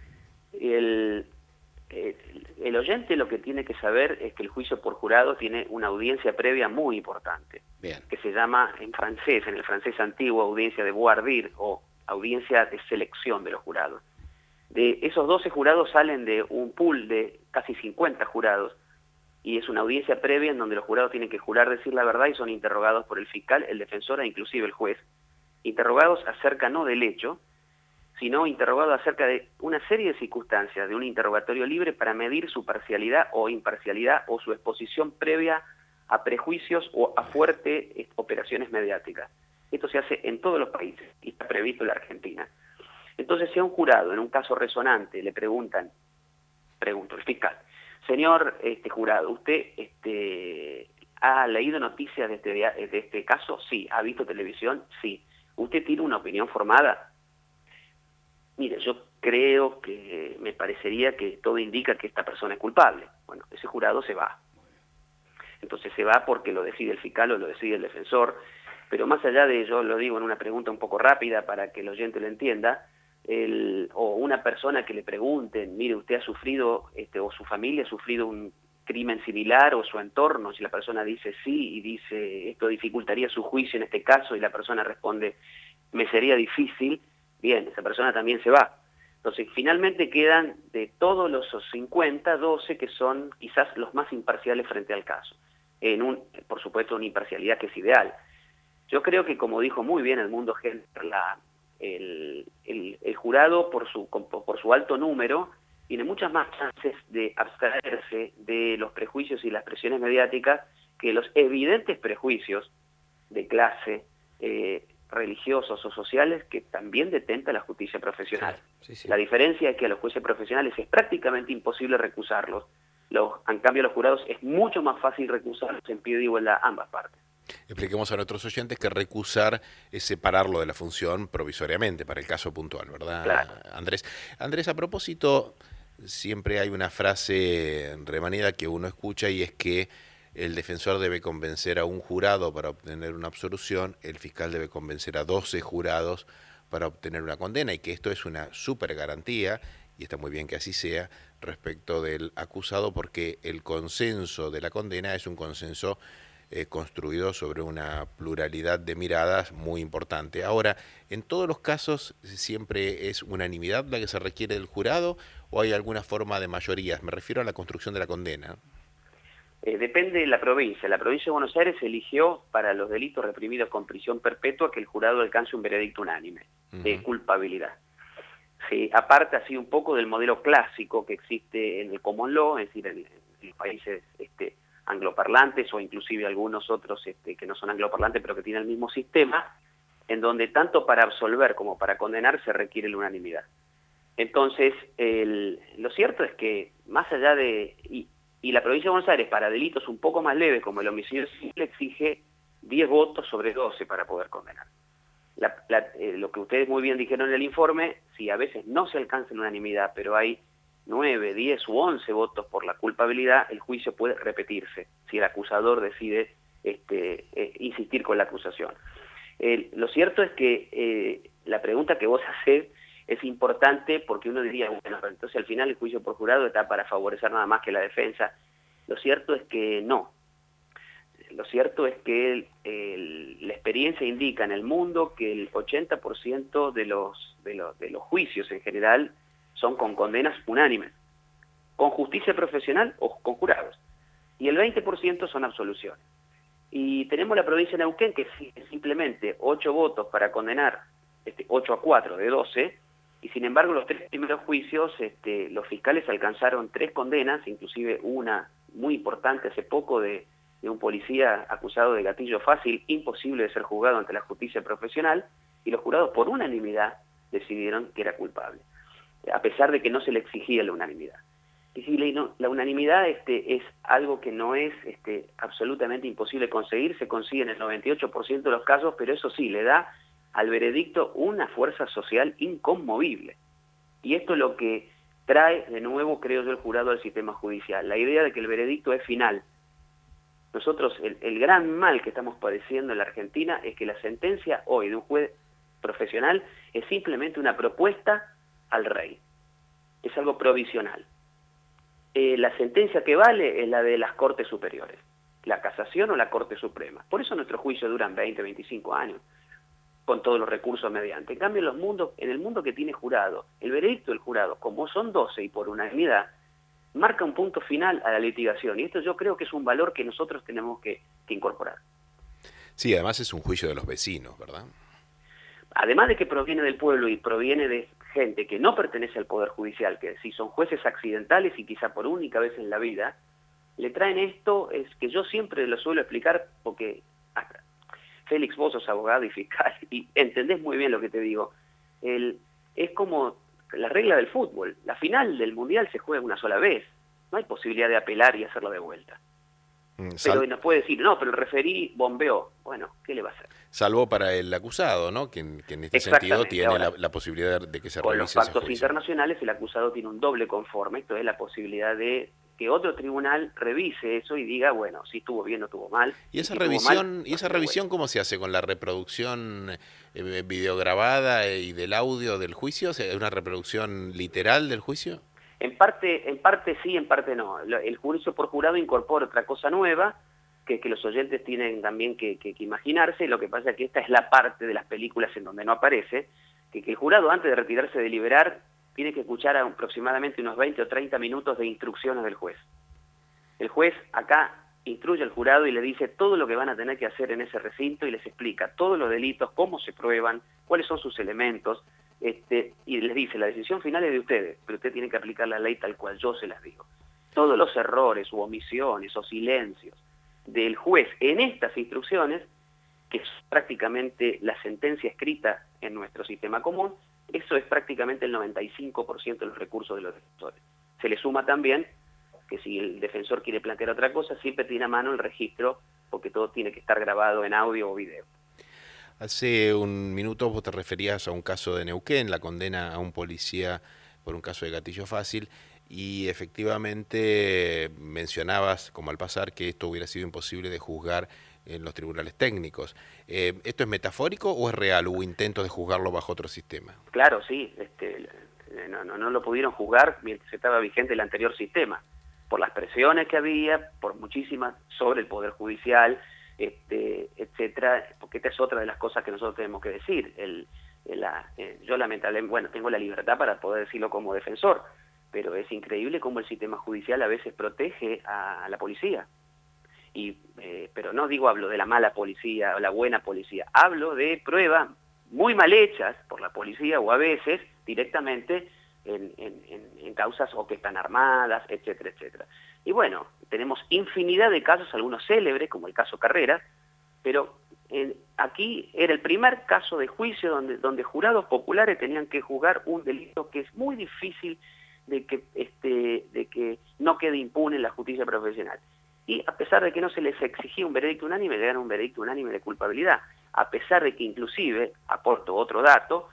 El oyente lo que tiene que saber es que el juicio por jurado tiene una audiencia previa muy importante. Bien. Que se llama en el francés antiguo, audiencia de voir dire o audiencia de selección de los jurados. De esos 12 jurados salen de un pool de casi 50 jurados, y es una audiencia previa en donde los jurados tienen que jurar decir la verdad y son interrogados por el fiscal, el defensor e inclusive el juez, interrogados acerca no del hecho, sino interrogado acerca de una serie de circunstancias de un interrogatorio libre para medir su parcialidad o imparcialidad o su exposición previa a prejuicios o a fuertes operaciones mediáticas. Esto se hace en todos los países y está previsto en la Argentina. Entonces, si a un jurado, en un caso resonante, le pregunto el fiscal, señor jurado, ¿usted ha leído noticias de este caso? Sí. ¿Ha visto televisión? Sí. ¿Usted tiene una opinión formada? Mire, yo creo que me parecería que todo indica que esta persona es culpable. Bueno, ese jurado se va. Entonces se va porque lo decide el fiscal o lo decide el defensor, pero más allá de, yo lo digo en una pregunta un poco rápida para que el oyente lo entienda, o una persona que le pregunten, mire, usted ha sufrido, o su familia ha sufrido un crimen similar, o su entorno, si la persona dice sí y dice esto dificultaría su juicio en este caso, y la persona responde me sería difícil, bien, esa persona también se va. Entonces, finalmente quedan de todos los 50, 12 que son quizás los más imparciales frente al caso. Por supuesto, una imparcialidad que es ideal. Yo creo que, como dijo muy bien Edmundo Heller, el jurado, por su alto número, tiene muchas más chances de abstraerse de los prejuicios y las presiones mediáticas que los evidentes prejuicios de clase, religiosos o sociales que también detenta la justicia profesional. Sí, sí. La diferencia es que a los jueces profesionales es prácticamente imposible recusarlos. En cambio, a los jurados es mucho más fácil recusarlos en pie de igualdad ambas partes. Expliquemos a nuestros oyentes que recusar es separarlo de la función provisoriamente para el caso puntual, ¿verdad, claro. Andrés, a propósito, siempre hay una frase remanida que uno escucha y es que el defensor debe convencer a un jurado para obtener una absolución, el fiscal debe convencer a 12 jurados para obtener una condena, y que esto es una súper garantía, y está muy bien que así sea, respecto del acusado, porque el consenso de la condena es un consenso construido sobre una pluralidad de miradas muy importante. Ahora, ¿en todos los casos siempre es unanimidad la que se requiere del jurado o hay alguna forma de mayorías? Me refiero a la construcción de la condena. Depende de la provincia. La provincia de Buenos Aires eligió para los delitos reprimidos con prisión perpetua que el jurado alcance un veredicto unánime de culpabilidad. Se aparta así un poco del modelo clásico que existe en el common law, es decir, en los países angloparlantes o inclusive algunos otros que no son angloparlantes pero que tienen el mismo sistema, en donde tanto para absolver como para condenar se requiere la unanimidad. Entonces, lo cierto es que más allá de... Y la provincia de Buenos Aires, para delitos un poco más leves, como el homicidio simple, exige 10 votos sobre 12 para poder condenar. Lo que ustedes muy bien dijeron en el informe, si a veces no se alcanza en unanimidad, pero hay 9, 10 u 11 votos por la culpabilidad, el juicio puede repetirse, si el acusador decide insistir con la acusación. Lo cierto es que la pregunta que vos hacés es importante porque uno diría, bueno, pero entonces al final el juicio por jurado está para favorecer nada más que la defensa. Lo cierto es que no. Lo cierto es que la experiencia indica en el mundo que el 80% de los juicios en general son con condenas unánimes, con justicia profesional o con jurados. Y el 20% son absoluciones. Y tenemos la provincia de Neuquén que simplemente 8 votos para condenar, 8-4 de 12, y sin embargo los 3 primeros juicios los fiscales alcanzaron 3 condenas, inclusive una muy importante hace poco de un policía acusado de gatillo fácil, imposible de ser juzgado ante la justicia profesional, y los jurados por unanimidad decidieron que era culpable, a pesar de que no se le exigía la unanimidad. Y la unanimidad es algo que no es absolutamente imposible conseguir, se consigue en el 98% de los casos, pero eso sí, le da al veredicto una fuerza social inconmovible. Y esto es lo que trae de nuevo, creo yo, el jurado al sistema judicial, la idea de que el veredicto es final. Nosotros, el gran mal que estamos padeciendo en la Argentina es que la sentencia hoy de un juez profesional es simplemente una propuesta al rey. Es algo provisional. La sentencia que vale es la de las Cortes Superiores, la Casación o la Corte Suprema. Por eso nuestros juicios duran 20, 25 años, con todos los recursos mediante. En cambio, en el mundo que tiene jurado, el veredicto del jurado, como son 12 y por unanimidad, marca un punto final a la litigación. Y esto yo creo que es un valor que nosotros tenemos que incorporar. Sí, además es un juicio de los vecinos, ¿verdad? Además de que proviene del pueblo y proviene de gente que no pertenece al Poder Judicial, que si son jueces accidentales y quizá por única vez en la vida, le traen esto, es que yo siempre lo suelo explicar porque... Félix, vos sos abogado y fiscal y entendés muy bien lo que te digo. Es como la regla del fútbol. La final del Mundial se juega una sola vez. No hay posibilidad de apelar y hacerlo de vuelta. Pero nos puede decir, no, pero el referí bombeó. Bueno, ¿qué le va a hacer? Salvo para el acusado, ¿no? Que en este sentido tiene ahora, la posibilidad de que se revise. Con los pactos ese internacionales el acusado tiene un doble conforme. Esto es la posibilidad de que otro tribunal revise eso y diga, bueno, si estuvo bien o estuvo mal. ¿Y esa revisión cómo se hace? ¿Con la reproducción videograbada y del audio del juicio? ¿Es una reproducción literal del juicio? En parte sí, en parte no. El juicio por jurado incorpora otra cosa nueva, que los oyentes tienen también que imaginarse. Lo que pasa es que esta es la parte de las películas en donde no aparece, que el jurado antes de retirarse de deliberar tiene que escuchar aproximadamente unos 20 o 30 minutos de instrucciones del juez. El juez acá instruye al jurado y le dice todo lo que van a tener que hacer en ese recinto y les explica todos los delitos, cómo se prueban, cuáles son sus elementos, y les dice, la decisión final es de ustedes, pero usted tiene que aplicar la ley tal cual yo se las digo. Todos los errores u omisiones o silencios del juez en estas instrucciones, que es prácticamente la sentencia escrita en nuestro sistema común, eso es prácticamente el 95% de los recursos de los defensores. Se le suma también que si el defensor quiere plantear otra cosa, siempre tiene a mano el registro, porque todo tiene que estar grabado en audio o video. Hace un minuto vos te referías a un caso de Neuquén, la condena a un policía por un caso de gatillo fácil, y efectivamente mencionabas, como al pasar, que esto hubiera sido imposible de juzgar en los tribunales técnicos. ¿Esto es metafórico o es real? ¿Hubo intentos de juzgarlo bajo otro sistema? Claro, sí. No lo pudieron juzgar mientras estaba vigente el anterior sistema, por las presiones que había, por muchísimas sobre el Poder Judicial. etcétera, porque esta es otra de las cosas que nosotros tenemos que decir. Yo lamentablemente, bueno, tengo la libertad para poder decirlo como defensor, pero es increíble cómo el sistema judicial a veces protege a la policía. Pero no hablo de la mala policía o la buena policía, hablo de pruebas muy mal hechas por la policía o a veces directamente en causas o que están armadas, etcétera, etcétera. Y bueno, tenemos infinidad de casos, algunos célebres, como el caso Carrera, pero aquí era el primer caso de juicio donde jurados populares tenían que juzgar un delito que es muy difícil de que no quede impune en la justicia profesional. Y a pesar de que no se les exigía un veredicto unánime, llegaron a un veredicto unánime de culpabilidad, a pesar de que inclusive, aporto otro dato,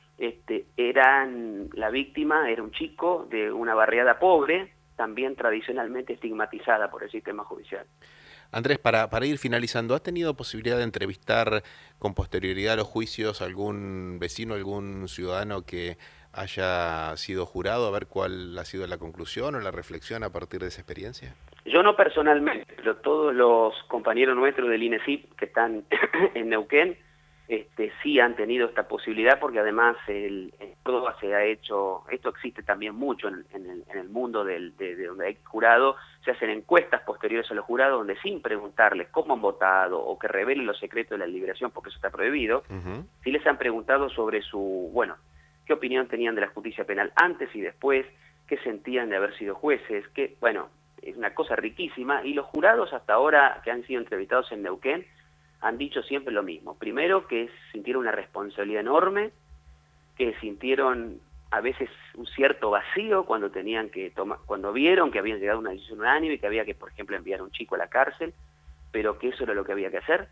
la víctima era un chico de una barriada pobre, también tradicionalmente estigmatizada por el sistema judicial. Andrés, para ir finalizando, ¿has tenido posibilidad de entrevistar con posterioridad a los juicios algún vecino, algún ciudadano que haya sido jurado, a ver cuál ha sido la conclusión o la reflexión a partir de esa experiencia? Yo no personalmente, pero todos los compañeros nuestros del INESIP que están en Neuquén sí han tenido esta posibilidad, porque además en Córdoba se ha hecho, esto existe también mucho en el mundo de donde hay jurado, se hacen encuestas posteriores a los jurados donde sin preguntarles cómo han votado o que revelen los secretos de la deliberación, porque eso está prohibido, sí les han preguntado sobre qué opinión tenían de la justicia penal antes y después, qué sentían de haber sido jueces, es una cosa riquísima, y los jurados hasta ahora que han sido entrevistados en Neuquén han dicho siempre lo mismo. Primero, que sintieron una responsabilidad enorme, que sintieron a veces un cierto vacío cuando cuando vieron que habían llegado a una decisión unánime y que había que, por ejemplo, enviar a un chico a la cárcel, pero que eso era lo que había que hacer.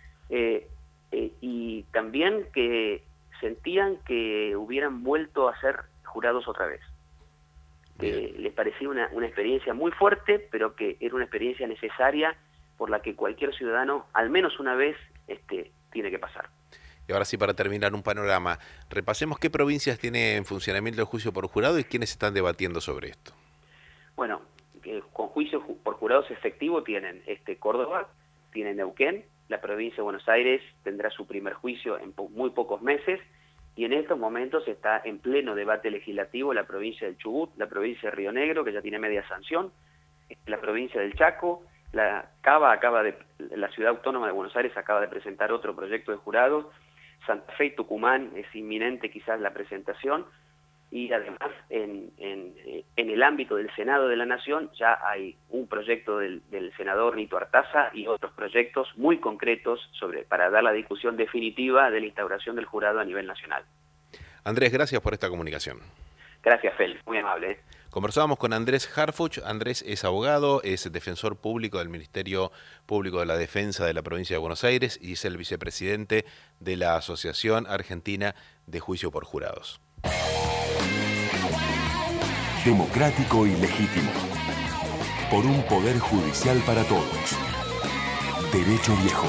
Y también que sentían que hubieran vuelto a ser jurados otra vez. Les parecía una experiencia muy fuerte, pero que era una experiencia necesaria por la que cualquier ciudadano, al menos una vez, tiene que pasar. Y ahora sí, para terminar, un panorama. Repasemos qué provincias tiene en funcionamiento el juicio por jurado y quiénes están debatiendo sobre esto. Bueno, con juicio por jurados efectivo tienen Córdoba, tiene Neuquén, la provincia de Buenos Aires tendrá su primer juicio en muy pocos meses, y en estos momentos está en pleno debate legislativo la provincia del Chubut, la provincia de Río Negro, que ya tiene media sanción, la provincia del Chaco, la Ciudad Autónoma de Buenos Aires acaba de presentar otro proyecto de jurado, Santa Fe y Tucumán es inminente quizás la presentación, y además en el ámbito del Senado de la Nación ya hay un proyecto del senador Nito Artaza y otros proyectos muy concretos para dar la discusión definitiva de la instauración del jurado a nivel nacional. Andrés, gracias por esta comunicación. Gracias, Félix, muy amable. Conversábamos con Andrés Harfuch. Andrés es abogado, es defensor público del Ministerio Público de la Defensa de la Provincia de Buenos Aires y es el vicepresidente de la Asociación Argentina de Juicio por Jurados. Democrático y legítimo. Por un poder judicial para todos. Derecho Viejo.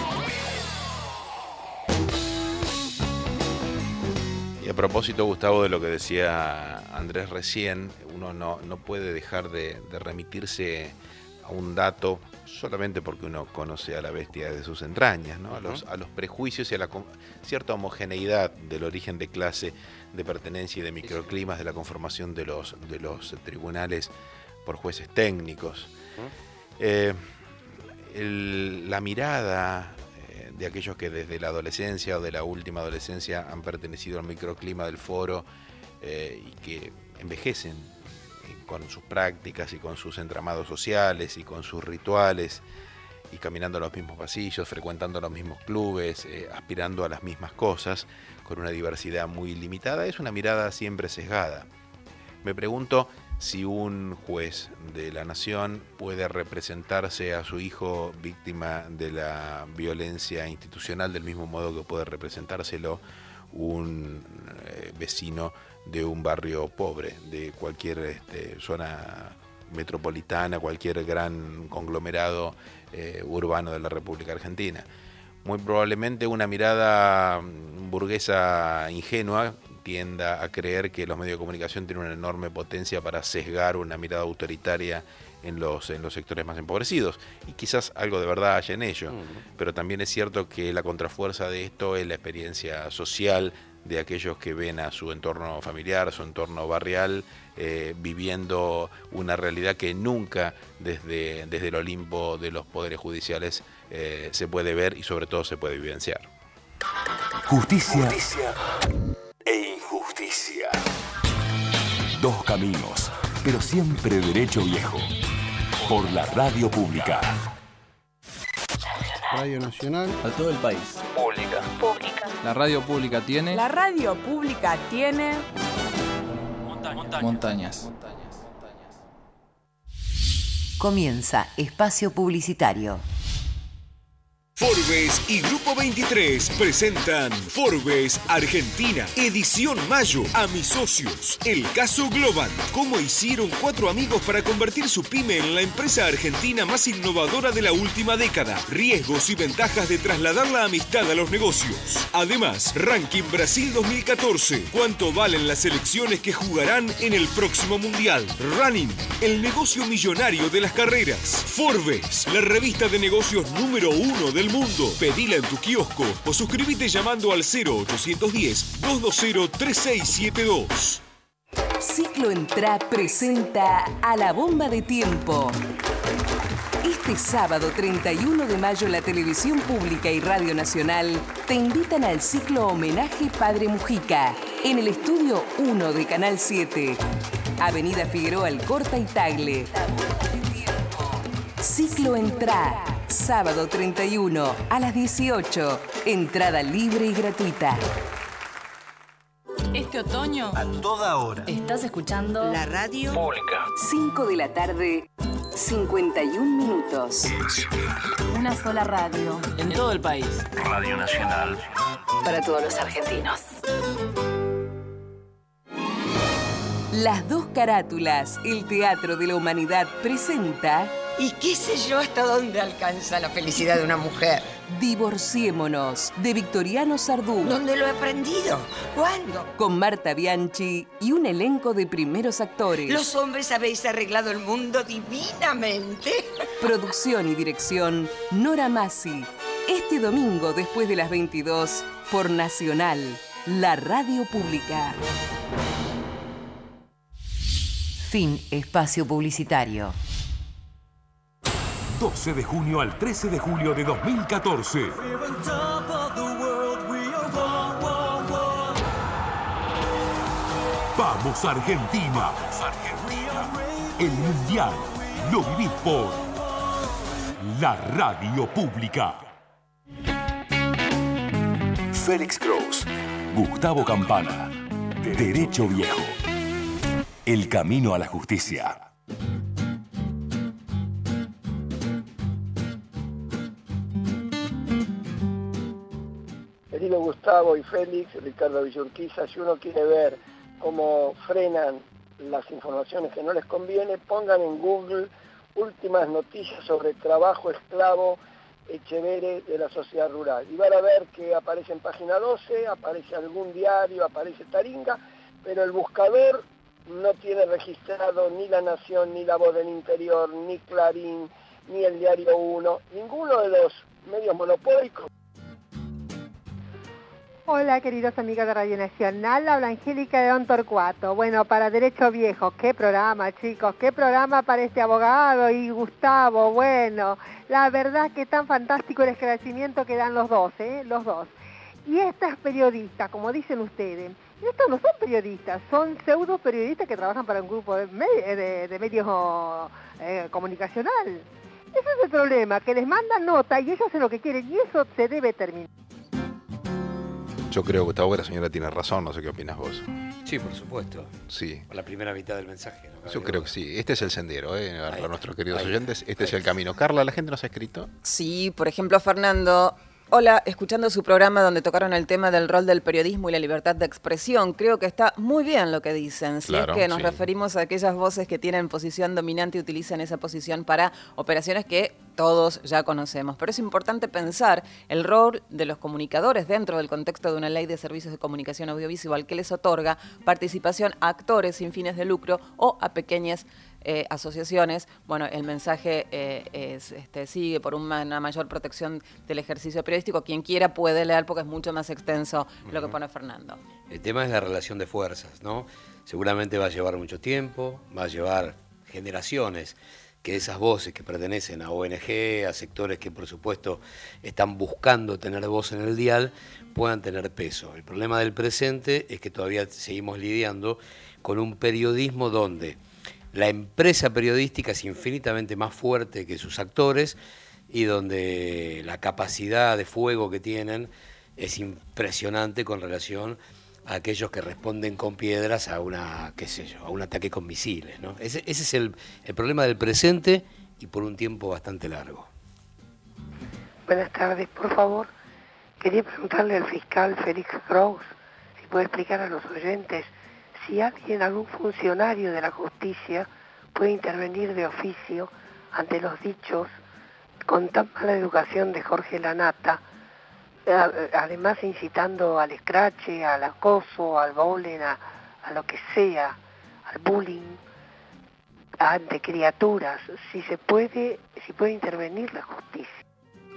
Y a propósito, Gustavo, de lo que decía Andrés recién, uno no puede dejar de remitirse a un dato solamente porque uno conoce a la bestia de sus entrañas, ¿no? A los prejuicios y a la cierta homogeneidad del origen de clase, de pertenencia y de microclimas de la conformación de los tribunales por jueces técnicos. La mirada de aquellos que desde la adolescencia o de la última adolescencia han pertenecido al microclima del foro y que envejecen con sus prácticas y con sus entramados sociales y con sus rituales y caminando los mismos pasillos, frecuentando los mismos clubes, aspirando a las mismas cosas, con una diversidad muy limitada, es una mirada siempre sesgada. Me pregunto si un juez de la nación puede representarse a su hijo víctima de la violencia institucional del mismo modo que puede representárselo un vecino de un barrio pobre, de cualquier zona metropolitana, cualquier gran conglomerado urbano de la República Argentina. Muy probablemente una mirada burguesa ingenua tienda a creer que los medios de comunicación tienen una enorme potencia para sesgar una mirada autoritaria en los sectores más empobrecidos, y quizás algo de verdad haya en ello, pero también es cierto que la contrafuerza de esto es la experiencia social de aquellos que ven a su entorno familiar, su entorno barrial, viviendo una realidad que nunca desde el Olimpo de los poderes judiciales se puede ver y sobre todo se puede vivenciar. Justicia e injusticia. Dos caminos, pero siempre derecho viejo. Por la radio pública. Radio Nacional. A todo el país. Pública. La radio pública tiene... La radio pública tiene... Montañas. Comienza espacio publicitario. Forbes y Grupo 23 presentan Forbes Argentina, edición mayo. A mis socios, el caso Globant. Cómo hicieron 4 amigos para convertir su pyme en la empresa argentina más innovadora de la última década. Riesgos y ventajas de trasladar la amistad a los negocios. Además, Ranking Brasil 2014. ¿Cuánto valen las selecciones que jugarán en el próximo Mundial? Running, el negocio millonario de las carreras. Forbes, la revista de negocios número 1 del mundo. Pedila en tu kiosco o suscríbete llamando al 0810-220-3672. Ciclo Entra presenta A la Bomba de Tiempo. Este sábado 31 de mayo la Televisión Pública y Radio Nacional te invitan al ciclo Homenaje Padre Mujica en el Estudio 1 de Canal 7. Avenida Figueroa Alcorta y Tagle. Ciclo Entra. Sábado 31 a las 18. Entrada libre y gratuita. Este otoño, a toda hora, estás escuchando la radio pública. 5 de la tarde, 51 minutos. Una sola radio. En todo el país. Radio Nacional. Para todos los argentinos. Las dos carátulas, el Teatro de la Humanidad presenta... Y qué sé yo hasta dónde alcanza la felicidad de una mujer. Divorciémonos, de Victoriano Sardú. ¿Dónde lo he aprendido? ¿Cuándo? Con Marta Bianchi y un elenco de primeros actores. Los hombres habéis arreglado el mundo divinamente. Producción y dirección, Nora Masi. Este domingo, después de las 22, por Nacional, la radio pública. Fin espacio publicitario. 12 de junio al 13 de julio de 2014. Vamos Argentina. El Mundial lo vivís por la radio pública. Félix Cross, Gustavo Campana, Derecho Viejo. El camino a la justicia. Querido Gustavo y Félix, Ricardo Villurquiza, si uno quiere ver cómo frenan las informaciones que no les conviene, pongan en Google últimas noticias sobre trabajo esclavo Echevere de la sociedad rural. Y van a ver que aparece en página 12, aparece algún diario, aparece Taringa, pero el buscador no tiene registrado ni La Nación, ni La Voz del Interior, ni Clarín, ni el Diario 1, ninguno de los medios monopólicos. Hola, queridos amigos de Radio Nacional, habla Angélica de Don Torcuato. Bueno, para Derecho Viejo, qué programa, chicos, qué programa para este abogado y Gustavo. Bueno, la verdad que tan fantástico el esclarecimiento que dan los dos, los dos. Y estas periodistas, como dicen ustedes, estos no son periodistas, son pseudo periodistas que trabajan para un grupo de medios comunicacional. Ese es el problema, que les mandan nota y ellos hacen lo que quieren y eso se debe terminar. Yo creo, Gustavo, que la señora tiene razón, no sé qué opinas vos. Sí, por supuesto. Sí. Por la primera mitad del mensaje. ¿No? Yo creo que sí. Este es el sendero, para nuestros queridos oyentes. Este es el camino. Carla, ¿la gente nos ha escrito? Sí, por ejemplo, Fernando... Hola, escuchando su programa donde tocaron el tema del rol del periodismo y la libertad de expresión, creo que está muy bien lo que dicen. Si claro, es que nos referimos a aquellas voces que tienen posición dominante y utilizan esa posición para operaciones que todos ya conocemos. Pero es importante pensar el rol de los comunicadores dentro del contexto de una ley de servicios de comunicación audiovisual que les otorga participación a actores sin fines de lucro o a pequeñas asociaciones, bueno, el mensaje sigue por una mayor protección del ejercicio periodístico. Quien quiera puede leer porque es mucho más extenso lo que pone Fernando. El tema es la relación de fuerzas, ¿no? Seguramente va a llevar mucho tiempo, va a llevar generaciones que esas voces que pertenecen a ONG, a sectores que por supuesto están buscando tener voz en el dial, puedan tener peso. El problema del presente es que todavía seguimos lidiando con un periodismo donde la empresa periodística es infinitamente más fuerte que sus actores y donde la capacidad de fuego que tienen es impresionante con relación a aquellos que responden con piedras a a un ataque con misiles, ¿no? Ese es el problema del presente y por un tiempo bastante largo. Buenas tardes, por favor. Quería preguntarle al fiscal Félix Kraus si puede explicar a los oyentes si algún funcionario de la justicia puede intervenir de oficio ante los dichos con tan mala educación de Jorge Lanata, además incitando al escrache, al acoso, al bullying, a lo que sea, al bullying ante criaturas, si puede intervenir la justicia.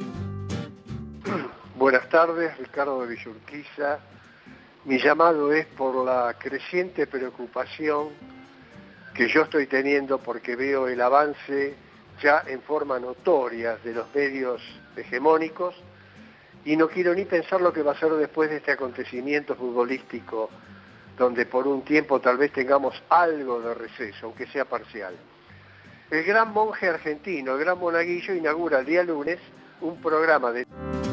Buenas tardes, Ricardo de Villurquiza. Mi llamado es por la creciente preocupación que yo estoy teniendo porque veo el avance ya en forma notoria de los medios hegemónicos y no quiero ni pensar lo que va a ser después de este acontecimiento futbolístico donde por un tiempo tal vez tengamos algo de receso, aunque sea parcial. El gran monje argentino, el gran monaguillo, inaugura el día lunes un programa de...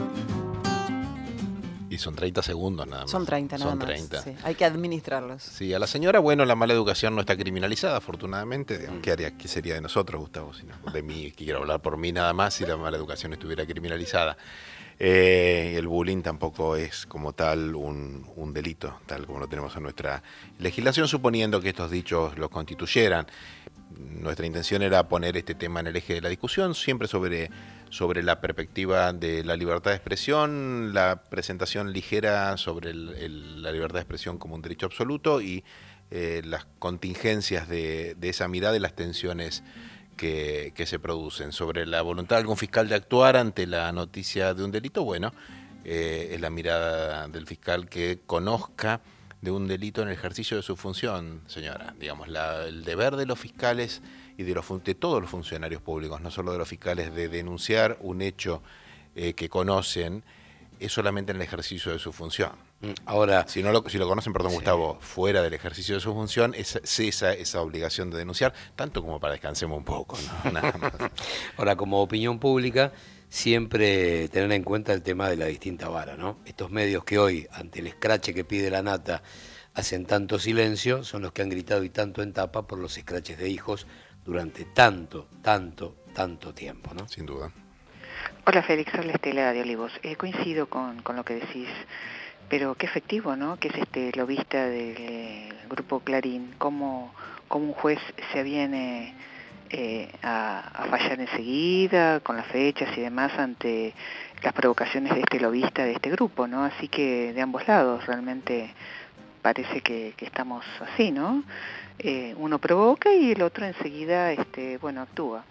Y son 30 segundos nada más. Son 30 nada más. 30. Sí, hay que administrarlos. Sí, a la señora, bueno, la mala educación no está criminalizada, afortunadamente. ¿Qué sería de nosotros, Gustavo? De mí, que quiero hablar por mí nada más, si la mala educación estuviera criminalizada. El bullying tampoco es como tal un delito, tal como lo tenemos en nuestra legislación, suponiendo que estos dichos los constituyeran. Nuestra intención era poner este tema en el eje de la discusión, siempre sobre la perspectiva de la libertad de expresión, la presentación ligera sobre la libertad de expresión como un derecho absoluto y las contingencias de esa mirada y las tensiones que se producen. Sobre la voluntad de algún fiscal de actuar ante la noticia de un delito, bueno, es la mirada del fiscal que conozca de un delito en el ejercicio de su función, señora. Digamos, el deber de los fiscales y de todos los funcionarios públicos, no solo de los fiscales, de denunciar un hecho que conocen, es solamente en el ejercicio de su función. Ahora, si lo conocen, perdón, sí. Gustavo, fuera del ejercicio de su función, es esa obligación de denunciar, tanto como para descansemos un poco, ¿no? Nada más. Ahora, como opinión pública, siempre tener en cuenta el tema de la distinta vara, ¿no? Estos medios que hoy, ante el escrache que pide la nata, hacen tanto silencio, son los que han gritado y tanto en tapa por los escraches de hijos durante tanto tiempo, ¿no? Sin duda. Hola Félix, soy Estela de Olivos. Coincido con lo que decís, pero qué efectivo, ¿no? Que es este lobista del grupo Clarín, cómo un juez se viene a fallar enseguida con las fechas y demás ante las provocaciones de este lobista de este grupo, ¿no? Así que de ambos lados realmente parece que estamos así, ¿no? Uno provoca y el otro enseguida, actúa.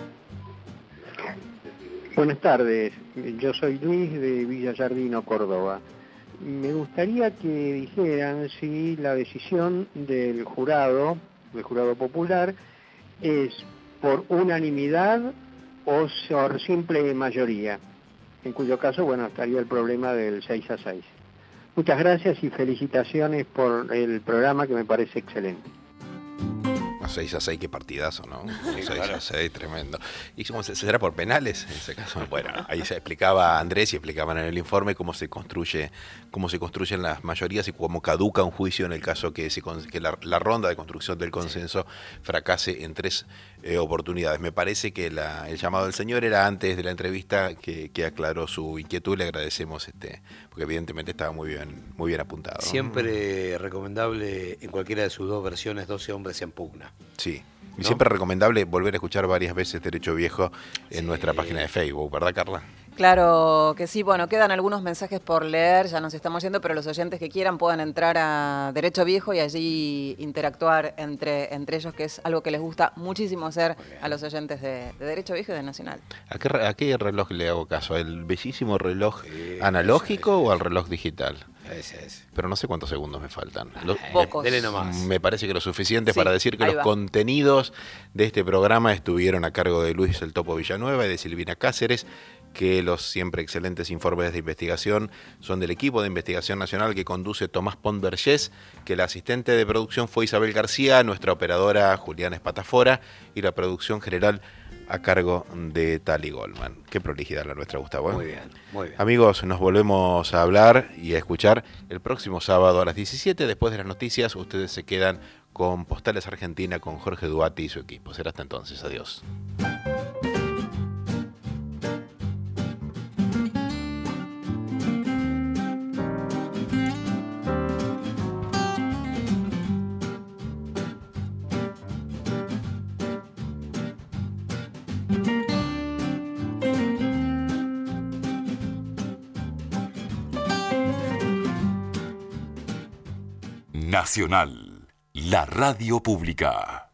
Buenas tardes, yo soy Luis de Villa Yardino, Córdoba. Me gustaría que dijeran si la decisión del jurado popular, es por unanimidad o por simple mayoría, en cuyo caso, bueno, estaría el problema del 6-6. Muchas gracias y felicitaciones por el programa que me parece excelente. 6-6, qué partidazo, ¿no? 6-6, tremendo. ¿Y cómo será por penales en ese caso? Bueno, ahí se explicaba Andrés y explicaban en el informe cómo se construyen las mayorías y cómo caduca un juicio en el caso que la ronda de construcción del consenso fracase en 3 oportunidades. Me parece que el llamado del señor era antes de la entrevista que aclaró su inquietud. Le agradecemos porque evidentemente estaba muy bien apuntado. Siempre recomendable en cualquiera de sus dos versiones, 12 hombres en pugna. Sí, y siempre recomendable volver a escuchar varias veces Derecho Viejo en nuestra página de Facebook, ¿verdad, Carla? Claro que sí, bueno, quedan algunos mensajes por leer, ya nos estamos yendo, pero los oyentes que quieran puedan entrar a Derecho Viejo y allí interactuar entre ellos, que es algo que les gusta muchísimo hacer a los oyentes de Derecho Viejo y de Nacional. ¿A qué reloj le hago caso? ¿El bellísimo reloj analógico o al reloj digital? Ese. Pero no sé cuántos segundos me faltan. Pocos. Dele nomás. Me parece que lo suficiente Sí, para decir que los contenidos de este programa estuvieron a cargo de Luis El Topo Villanueva y de Silvina Cáceres, que los siempre excelentes informes de investigación son del equipo de investigación nacional que conduce Tomás Pont Vergés, que la asistente de producción fue Isabel García, nuestra operadora Juliana Espatafora y la producción general a cargo de Tali Goldman. Qué prolijidad la nuestra, Gustavo. Muy bien, muy bien. Amigos, nos volvemos a hablar y a escuchar el próximo sábado a las 17. Después de las noticias, ustedes se quedan con Postales Argentina con Jorge Duati y su equipo. Será hasta entonces. Adiós. Nacional, la radio pública.